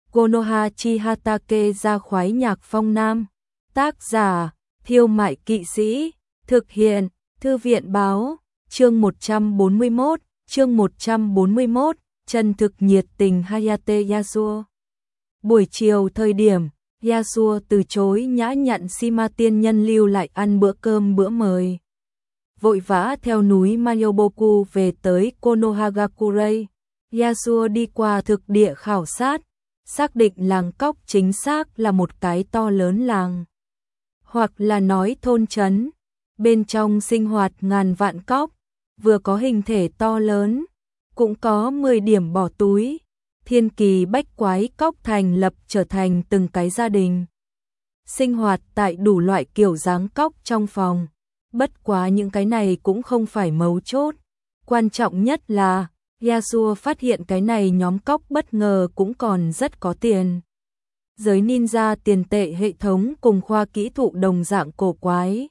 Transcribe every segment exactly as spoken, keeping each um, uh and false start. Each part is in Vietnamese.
Konoha Chihatake ra khoái nhạc phong nam. Tác giả, Thiêu Mại Kỵ Sĩ. Thực hiện, Thư viện báo. Chương một trăm bốn mươi mốt, chương một trăm bốn mươi mốt, chân thực nhiệt tình Hayate Yasuo. Buổi chiều thời điểm, Yasuo từ chối nhã nhặn Shima tiên nhân lưu lại ăn bữa cơm bữa mời. Vội vã theo núi Mayoboku về tới Konohagakure. Yasuo đi qua thực địa khảo sát, xác định làng cóc chính xác là một cái to lớn làng, hoặc là nói thôn trấn. Bên trong sinh hoạt ngàn vạn cóc, vừa có hình thể to lớn, cũng có mười điểm bỏ túi. Thiên kỳ bách quái cóc thành lập trở thành từng cái gia đình, sinh hoạt tại đủ loại kiểu dáng cóc trong phòng. Bất quá những cái này cũng không phải mấu chốt. Quan trọng nhất là Yasuo phát hiện cái này nhóm cóc bất ngờ cũng còn rất có tiền. Giới ninja tiền tệ hệ thống cùng khoa kỹ thụ đồng dạng cổ quái.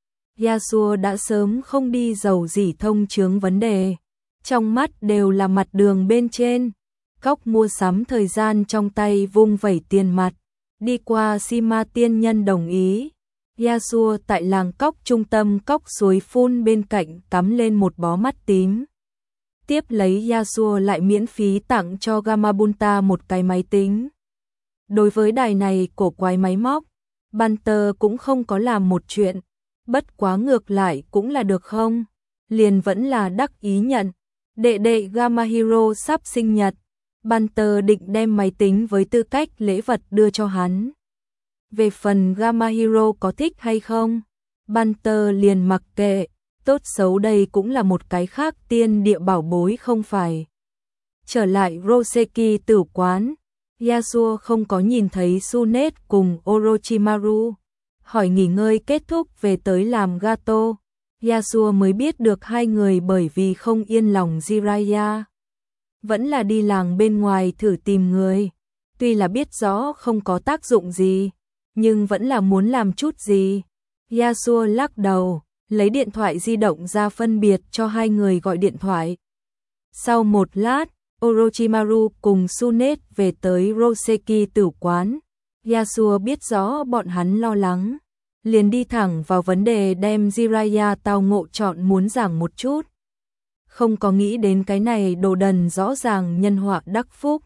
Yasuo đã sớm không đi giàu gì thông chướng vấn đề. Trong mắt đều là mặt đường bên trên. Cóc mua sắm thời gian trong tay vung vẩy tiền mặt. Đi qua Shima tiên nhân đồng ý. Yasuo tại làng cóc trung tâm cóc suối phun bên cạnh cắm lên một bó mắt tím. Tiếp lấy Yasuo lại miễn phí tặng cho Gamabunta một cái máy tính. Đối với đài này cổ quái máy móc, Banter cũng không có làm một chuyện. Bất quá ngược lại cũng là được không? Liền vẫn là đắc ý nhận. Đệ đệ Gamahiro sắp sinh nhật. Banter định đem máy tính với tư cách lễ vật đưa cho hắn. Về phần Gamahiro có thích hay không, Banter liền mặc kệ. Tốt xấu đây cũng là một cái khác tiên địa bảo bối không phải. Trở lại Roseki tử quán, Yasuo không có nhìn thấy Tsunet cùng Orochimaru. Hỏi nghỉ ngơi kết thúc về tới làm gato, Yasuo mới biết được hai người bởi vì không yên lòng Jiraiya, vẫn là đi làng bên ngoài thử tìm người. Tuy là biết rõ không có tác dụng gì, nhưng vẫn là muốn làm chút gì. Yasuo lắc đầu, lấy điện thoại di động ra phân biệt cho hai người gọi điện thoại. Sau một lát, Orochimaru cùng Tsunet về tới Roseki tử quán. Yasuo biết rõ bọn hắn lo lắng, liền đi thẳng vào vấn đề đem Jiraiya tao ngộ chọn muốn giảng một chút. Không có nghĩ đến cái này đồ đần rõ ràng nhân họa đắc phúc.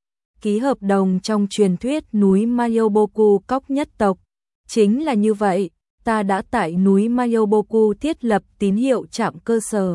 Ký hợp đồng trong truyền thuyết núi Mayoboku cóc nhất tộc. Chính là như vậy, ta đã tại núi Mayoboku thiết lập tín hiệu trạm cơ sở.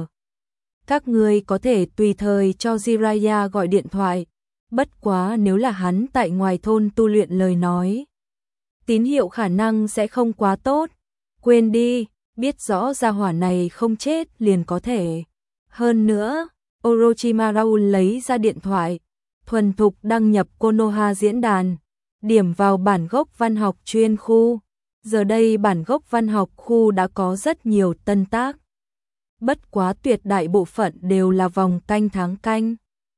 Các ngươi có thể tùy thời cho Jiraiya gọi điện thoại. Bất quá nếu là hắn tại ngoài thôn tu luyện lời nói, tín hiệu khả năng sẽ không quá tốt. Quên đi, biết rõ gia hỏa này không chết liền có thể. Hơn nữa, Orochimaru lấy ra điện thoại, thuần thục đăng nhập Konoha diễn đàn, điểm vào bản gốc văn học chuyên khu. Giờ đây bản gốc văn học khu đã có rất nhiều tân tác. Bất quá tuyệt đại bộ phận đều là vòng canh tháng canh.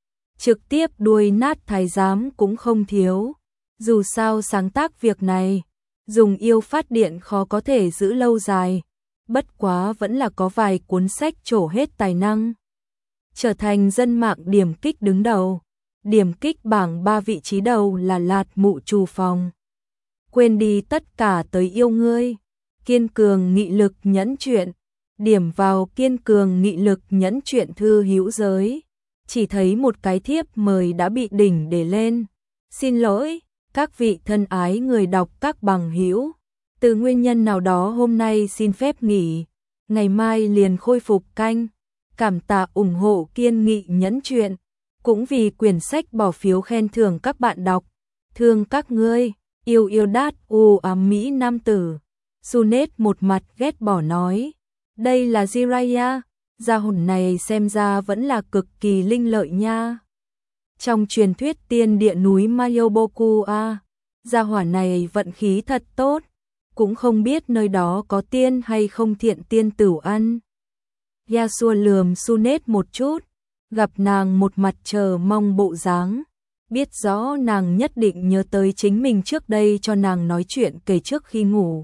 Trực tiếp đuôi nát thái giám cũng không thiếu. Dù sao sáng tác việc này, dùng yêu phát điện khó có thể giữ lâu dài. Bất quá vẫn là có vài cuốn sách trổ hết tài năng. Trở thành dân mạng điểm kích đứng đầu. Điểm kích bảng ba vị trí đầu là Lạt Mụ Trù Phòng. Quên đi tất cả tới yêu ngươi. Kiên cường nghị lực nhẫn chuyện. Điểm vào kiên cường nghị lực nhẫn chuyện thư hữu giới. Chỉ thấy một cái thiếp mời đã bị đỉnh để lên. Xin lỗi, các vị thân ái người đọc các bằng hữu. Từ nguyên nhân nào đó hôm nay xin phép nghỉ. Ngày mai liền khôi phục canh. Cảm tạ ủng hộ kiên nghị nhẫn chuyện. Cũng vì quyển sách bỏ phiếu khen thưởng các bạn đọc. Thương các ngươi, yêu yêu đát u ám mỹ nam tử. Tsunet một mặt ghét bỏ nói. Đây là Jiraiya, gia hồn này xem ra vẫn là cực kỳ linh lợi nha. Trong truyền thuyết tiên địa núi Mayoboku a, gia hỏa này vận khí thật tốt, cũng không biết nơi đó có tiên hay không thiện tiên tửu ăn. Yasuo lườm Tsunet một chút, gặp nàng một mặt chờ mong bộ dáng, biết rõ nàng nhất định nhớ tới chính mình trước đây cho nàng nói chuyện kể trước khi ngủ.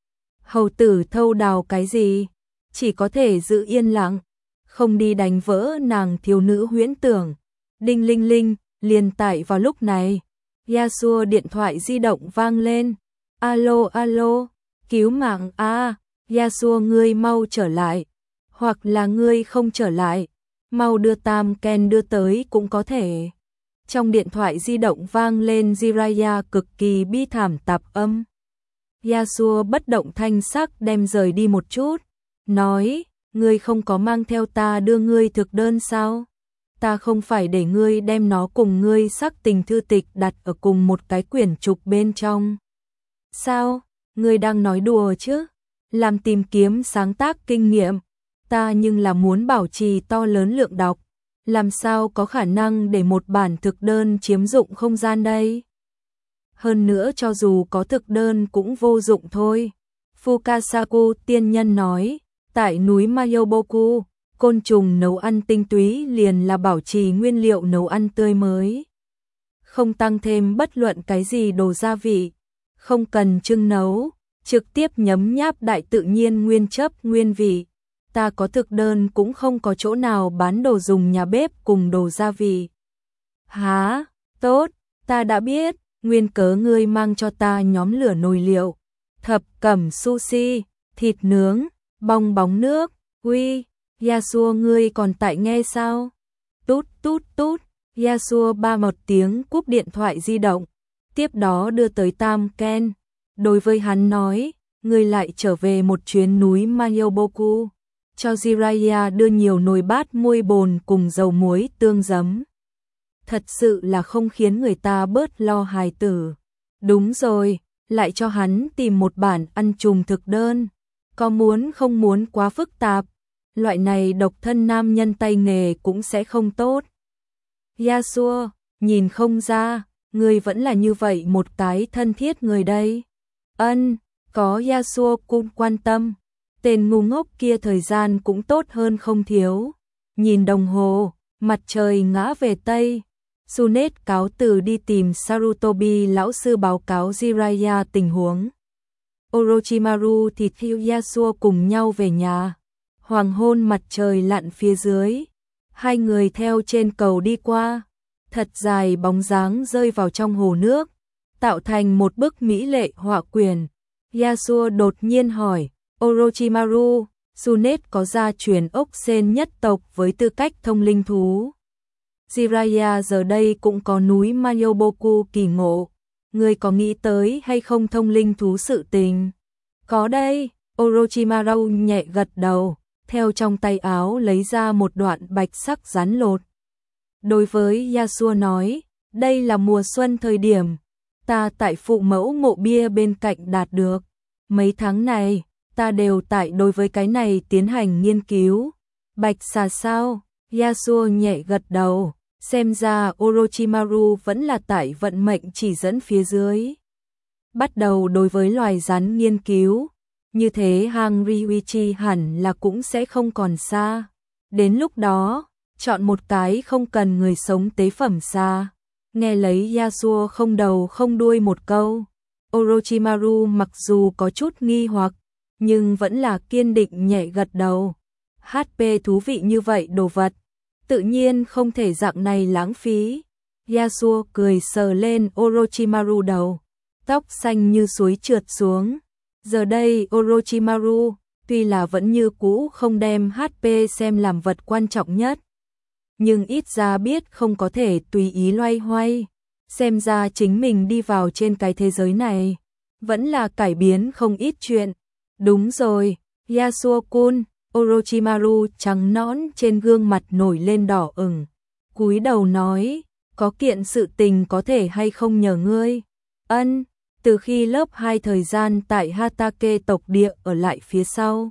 Hầu tử thâu đào cái gì? Chỉ có thể giữ yên lặng, không đi đánh vỡ nàng thiếu nữ huyễn tưởng. Đinh linh linh, liền tại vào lúc này, Yasuo điện thoại di động vang lên. Alo alo, cứu mạng a, Yasuo ngươi mau trở lại, hoặc là ngươi không trở lại, mau đưa Tam Ken đưa tới cũng có thể. Trong điện thoại di động vang lên Jiraiya cực kỳ bi thảm tạp âm. Yasuo bất động thanh sắc đem rời đi một chút, nói, ngươi không có mang theo ta đưa ngươi thực đơn sao? Ta không phải để ngươi đem nó cùng ngươi sắc tình thư tịch đặt ở cùng một cái quyển trục bên trong. Sao? Ngươi đang nói đùa chứ? Làm tìm kiếm sáng tác kinh nghiệm, ta nhưng là muốn bảo trì to lớn lượng đọc, làm sao có khả năng để một bản thực đơn chiếm dụng không gian đây? Hơn nữa cho dù có thực đơn cũng vô dụng thôi. Fukasaku tiên nhân nói, tại núi Mayoboku, côn trùng nấu ăn tinh túy liền là bảo trì nguyên liệu nấu ăn tươi mới. Không tăng thêm bất luận cái gì đồ gia vị, không cần trưng nấu, trực tiếp nhấm nháp đại tự nhiên nguyên chất nguyên vị. Ta có thực đơn cũng không có chỗ nào bán đồ dùng nhà bếp cùng đồ gia vị. Hả? Tốt, ta đã biết, nguyên cớ ngươi mang cho ta nhóm lửa nồi liệu, thập cẩm sushi, thịt nướng, bong bóng nước, uy, Yasuo ngươi còn tại nghe sao? Tút tút tút, Yasuo ba một tiếng cúp điện thoại di động, tiếp đó đưa tới Tam Ken. Đối với hắn nói, ngươi lại trở về một chuyến núi Mayoboku, cho Jiraiya đưa nhiều nồi bát muôi bồn cùng dầu muối tương giấm. Thật sự là không khiến người ta bớt lo hài tử. Đúng rồi, lại cho hắn tìm một bản ăn trùng thực đơn. Có muốn không muốn quá phức tạp, loại này độc thân nam nhân tay nghề cũng sẽ không tốt. Yasuo, nhìn không ra, người vẫn là như vậy một cái thân thiết người đây. Ân, có Yasuo cũng quan tâm. Tên ngu ngốc kia thời gian cũng tốt hơn không thiếu. Nhìn đồng hồ, mặt trời ngã về Tây. Sunet cáo từ đi tìm Sarutobi lão sư báo cáo Jiraiya tình huống. Orochimaru thì theo Yasuo cùng nhau về nhà. Hoàng hôn mặt trời lặn phía dưới. Hai người theo trên cầu đi qua. Thật dài bóng dáng rơi vào trong hồ nước, tạo thành một bức mỹ lệ họa quyển. Yasuo đột nhiên hỏi, Orochimaru, Sunet có gia truyền ốc sên nhất tộc với tư cách thông linh thú. Jiraiya giờ đây cũng có núi Mayoboku kỳ ngộ. Người có nghĩ tới hay không thông linh thú sự tình? Có đây, Orochimaru nhẹ gật đầu, theo trong tay áo lấy ra một đoạn bạch sắc rắn lột. Đối với Yasuo nói, đây là mùa xuân thời điểm, ta tại phụ mẫu mộ bia bên cạnh đạt được. Mấy tháng này, ta đều tại đối với cái này tiến hành nghiên cứu. Bạch xà sao? Yasuo nhẹ gật đầu, xem ra Orochimaru vẫn là tại vận mệnh chỉ dẫn phía dưới. Bắt đầu đối với loài rắn nghiên cứu, như thế hàng Ryuichi hẳn là cũng sẽ không còn xa. Đến lúc đó, chọn một cái không cần người sống tế phẩm xa. Nghe lấy Yasuo không đầu không đuôi một câu, Orochimaru mặc dù có chút nghi hoặc, nhưng vẫn là kiên định nhẹ gật đầu. hát pê thú vị như vậy đồ vật, tự nhiên không thể dạng này lãng phí. Yasuo cười sờ lên Orochimaru đầu, tóc xanh như suối trượt xuống. Giờ đây Orochimaru, tuy là vẫn như cũ không đem hát pê xem làm vật quan trọng nhất, nhưng ít ra biết không có thể tùy ý loay hoay. Xem ra chính mình đi vào trên cái thế giới này, vẫn là cải biến không ít chuyện. Đúng rồi, Yasuo-kun, Orochimaru trắng nõn trên gương mặt nổi lên đỏ ửng, cúi đầu nói, có kiện sự tình có thể hay không nhờ ngươi? Ân, từ khi lớp hai thời gian tại Hatake tộc địa ở lại phía sau,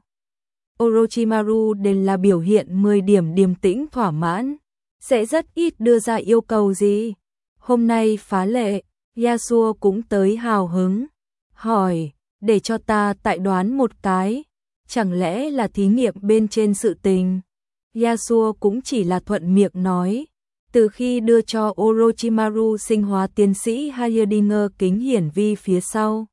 Orochimaru đều là biểu hiện mười điểm điềm tĩnh thỏa mãn, sẽ rất ít đưa ra yêu cầu gì. Hôm nay phá lệ, Yasuo cũng tới hào hứng, hỏi, để cho ta tại đoán một cái, chẳng lẽ là thí nghiệm bên trên sự tình? Yasuo cũng chỉ là thuận miệng nói, từ khi đưa cho Orochimaru sinh hóa tiến sĩ Heimerdinger kính hiển vi phía sau,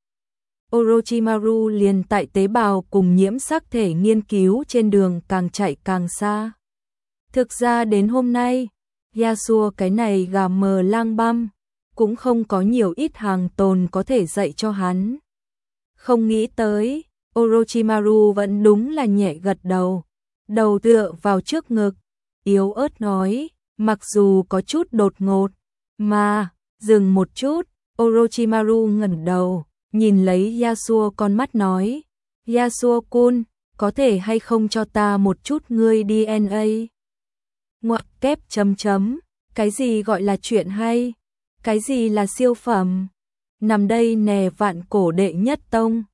Orochimaru liền tại tế bào cùng nhiễm sắc thể nghiên cứu trên đường càng chạy càng xa. Thực ra đến hôm nay, Yasuo cái này gà mờ lang băm, cũng không có nhiều ít hàng tồn có thể dạy cho hắn. Không nghĩ tới, Orochimaru vẫn đúng là nhẹ gật đầu, đầu tựa vào trước ngực, yếu ớt nói, mặc dù có chút đột ngột, mà, dừng một chút, Orochimaru ngẩng đầu, nhìn lấy Yasuo con mắt nói, Yasuo-kun, có thể hay không cho ta một chút ngươi đê en a? Ngoặc kép chấm chấm, cái gì gọi là chuyện hay? Cái gì là siêu phẩm? Nằm đây nè vạn cổ đệ nhất tông,